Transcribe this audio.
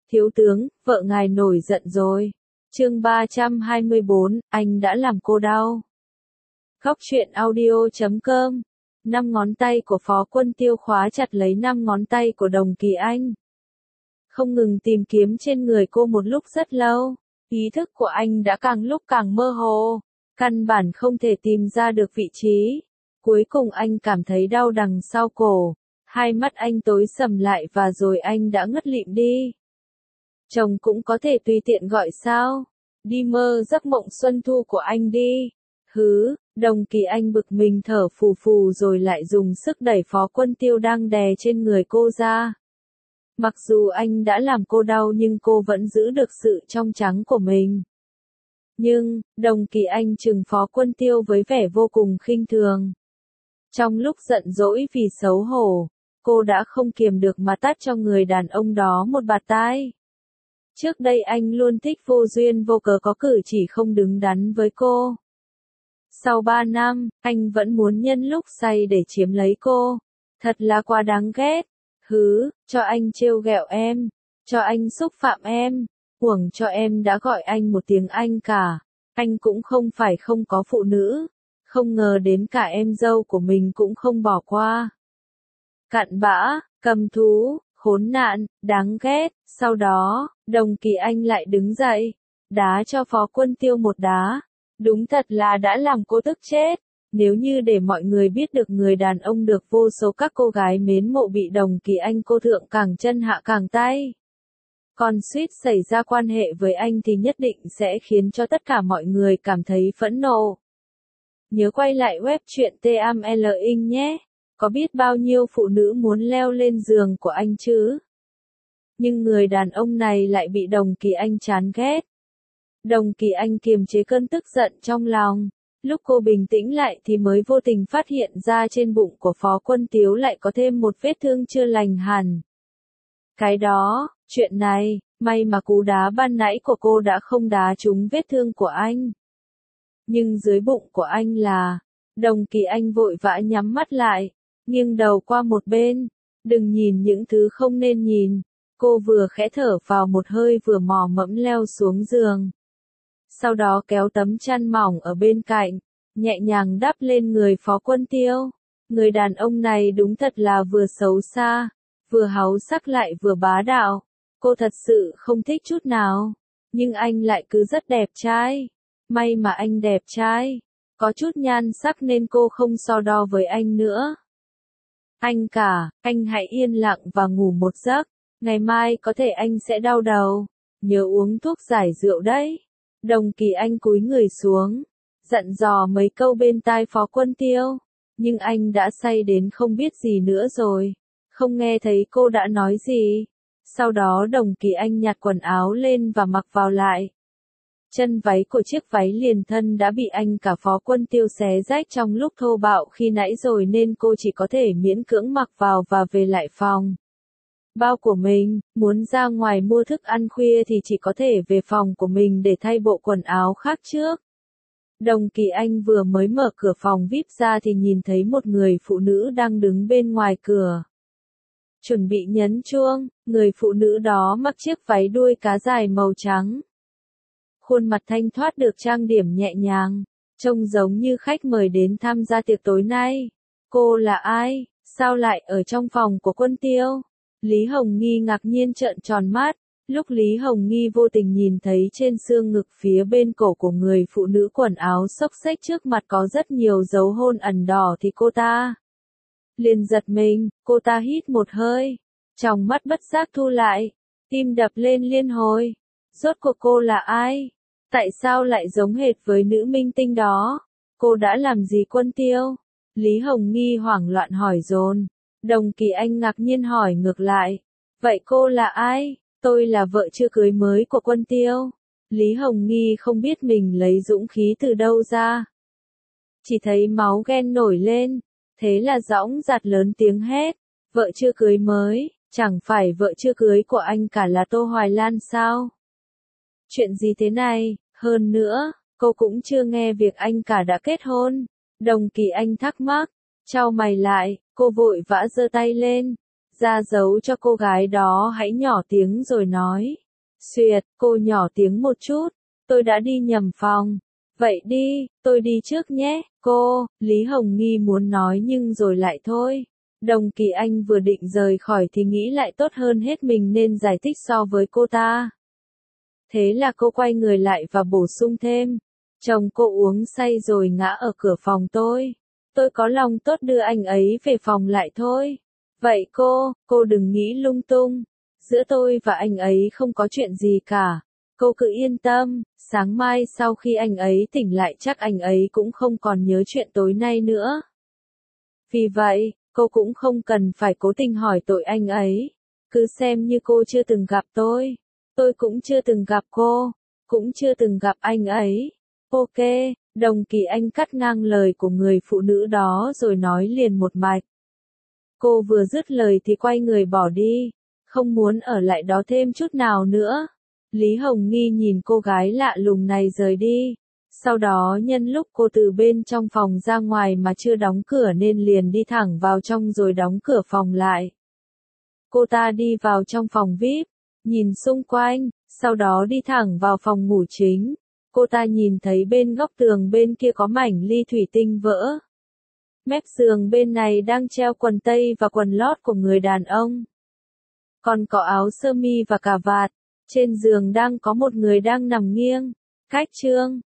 Thiếu tướng, vợ ngài nổi giận rồi. Chương 324, anh đã làm cô đau. Góc truyện audio.com. 5 ngón tay của Phó Quân Tiêu khóa chặt lấy 5 ngón tay của Đồng Kỳ Anh. Không ngừng tìm kiếm trên người cô một lúc rất lâu, ý thức của anh đã càng lúc càng mơ hồ, căn bản không thể tìm ra được vị trí. Cuối cùng anh cảm thấy đau đằng sau cổ, hai mắt anh tối sầm lại và rồi anh đã ngất lịm đi. Chồng cũng có thể tùy tiện gọi sao? Đi mơ giấc mộng xuân thu của anh đi. Hứ, Đồng Kỳ Anh bực mình thở phù phù rồi lại dùng sức đẩy Phó Quân Tiêu đang đè trên người cô ra. Mặc dù anh đã làm cô đau nhưng cô vẫn giữ được sự trong trắng của mình. Nhưng, Đồng Kỳ Anh trừng Phó Quân Tiêu với vẻ vô cùng khinh thường. Trong lúc giận dỗi vì xấu hổ, cô đã không kiềm được mà tát cho người đàn ông đó một bạt tai. Trước đây anh luôn thích vô duyên vô cớ có cử chỉ không đứng đắn với cô. Sau 3 năm, anh vẫn muốn nhân lúc say để chiếm lấy cô. Thật là quá đáng ghét. Hứ, cho anh trêu ghẹo em, cho anh xúc phạm em, uổng cho em đã gọi anh một tiếng anh cả. Anh cũng không phải không có phụ nữ, không ngờ đến cả em dâu của mình cũng không bỏ qua. Cặn bã, cầm thú, khốn nạn, đáng ghét. Sau đó, Đồng Kỳ Anh lại đứng dậy, đá cho Phó Quân Tiêu một đá. Đúng thật là đã làm cô tức chết. Nếu như để mọi người biết được người đàn ông được vô số các cô gái mến mộ bị Đồng Kỳ Anh cô thượng càng chân hạ càng tay, còn suýt xảy ra quan hệ với anh thì nhất định sẽ khiến cho tất cả mọi người cảm thấy phẫn nộ. Nhớ quay lại web truyện TML Inc nhé. Có biết bao nhiêu phụ nữ muốn leo lên giường của anh chứ? Nhưng người đàn ông này lại bị Đồng Kỳ Anh chán ghét. Đồng Kỳ Anh kiềm chế cơn tức giận trong lòng. Lúc cô bình tĩnh lại thì mới vô tình phát hiện ra trên bụng của Phó Quân Tiêu lại có thêm một vết thương chưa lành hẳn. Cái đó, chuyện này, may mà cú đá ban nãy của cô đã không đá trúng vết thương của anh. Nhưng dưới bụng của anh là, Đồng Kỳ Anh vội vã nhắm mắt lại, nghiêng đầu qua một bên, đừng nhìn những thứ không nên nhìn. Cô vừa khẽ thở vào một hơi vừa mò mẫm leo xuống giường. Sau đó kéo tấm chăn mỏng ở bên cạnh, nhẹ nhàng đắp lên người Phó Quân Tiêu. Người đàn ông này đúng thật là vừa xấu xa, vừa háu sắc lại vừa bá đạo. Cô thật sự không thích chút nào, nhưng anh lại cứ rất đẹp trai. May mà anh đẹp trai, có chút nhan sắc nên cô không so đo với anh nữa. Anh cả, anh hãy yên lặng và ngủ một giấc, ngày mai có thể anh sẽ đau đầu, nhớ uống thuốc giải rượu đấy. Đồng Kỳ Anh cúi người xuống, dặn dò mấy câu bên tai Phó Quân Tiêu, nhưng anh đã say đến không biết gì nữa rồi, không nghe thấy cô đã nói gì. Sau đó Đồng Kỳ Anh nhặt quần áo lên và mặc vào lại. Chân váy của chiếc váy liền thân đã bị anh cả Phó Quân Tiêu xé rách trong lúc thô bạo khi nãy rồi nên cô chỉ có thể miễn cưỡng mặc vào và về lại phòng. Bao của mình, muốn ra ngoài mua thức ăn khuya thì chỉ có thể về phòng của mình để thay bộ quần áo khác trước. Đồng Kỳ Anh vừa mới mở cửa phòng VIP ra thì nhìn thấy một người phụ nữ đang đứng bên ngoài cửa. Chuẩn bị nhấn chuông, người phụ nữ đó mặc chiếc váy đuôi cá dài màu trắng. Khuôn mặt thanh thoát được trang điểm nhẹ nhàng, trông giống như khách mời đến tham gia tiệc tối nay. Cô là ai? Sao lại ở trong phòng của Quân Tiêu? Lý Hồng Nghi ngạc nhiên trợn tròn mắt, lúc Lý Hồng Nghi vô tình nhìn thấy trên xương ngực phía bên cổ của người phụ nữ quần áo xốc xếch trước mặt có rất nhiều dấu hôn ẩn đỏ thì cô ta liền giật mình, cô ta hít một hơi, trong mắt bất giác thu lại, tim đập lên liên hồi. Rốt cuộc cô là ai? Tại sao lại giống hệt với nữ minh tinh đó? Cô đã làm gì Quân Tiêu? Lý Hồng Nghi hoảng loạn hỏi dồn. Đồng Kỳ Anh ngạc nhiên hỏi ngược lại. Vậy cô là ai? Tôi là vợ chưa cưới mới của Quân Tiêu. Lý Hồng Nghi không biết mình lấy dũng khí từ đâu ra. Chỉ thấy máu ghen nổi lên. Thế là dõng dạc lớn tiếng hét. Vợ chưa cưới mới, chẳng phải vợ chưa cưới của anh cả là Tô Hoài Lan sao? Chuyện gì thế này? Hơn nữa, cô cũng chưa nghe việc anh cả đã kết hôn. Đồng Kỳ Anh thắc mắc, chau mày lại, cô vội vã giơ tay lên, ra dấu cho cô gái đó hãy nhỏ tiếng rồi nói. Xuyệt, cô nhỏ tiếng một chút, tôi đã đi nhầm phòng. Vậy đi, tôi đi trước nhé, cô, Lý Hồng Nghi muốn nói nhưng rồi lại thôi. Đồng Kỳ Anh vừa định rời khỏi thì nghĩ lại tốt hơn hết mình nên giải thích so với cô ta. Thế là cô quay người lại và bổ sung thêm. Chồng cô uống say rồi ngã ở cửa phòng tôi. Tôi có lòng tốt đưa anh ấy về phòng lại thôi. Vậy cô đừng nghĩ lung tung. Giữa tôi và anh ấy không có chuyện gì cả. Cô cứ yên tâm, sáng mai sau khi anh ấy tỉnh lại chắc anh ấy cũng không còn nhớ chuyện tối nay nữa. Vì vậy, cô cũng không cần phải cố tình hỏi tội anh ấy. Cứ xem như cô chưa từng gặp tôi. Tôi cũng chưa từng gặp cô, cũng chưa từng gặp anh ấy. Ok, Đồng Kỳ Anh cắt ngang lời của người phụ nữ đó rồi nói liền một mạch. Cô vừa dứt lời thì quay người bỏ đi, không muốn ở lại đó thêm chút nào nữa. Lý Hồng Nghi nhìn cô gái lạ lùng này rời đi. Sau đó nhân lúc cô từ bên trong phòng ra ngoài mà chưa đóng cửa nên liền đi thẳng vào trong rồi đóng cửa phòng lại. Cô ta đi vào trong phòng VIP, nhìn xung quanh, sau đó đi thẳng vào phòng ngủ chính. Cô ta nhìn thấy bên góc tường bên kia có mảnh ly thủy tinh vỡ. Mép giường bên này đang treo quần tây và quần lót của người đàn ông. Còn có áo sơ mi và cà vạt. Trên giường đang có một người đang nằm nghiêng. Cách chương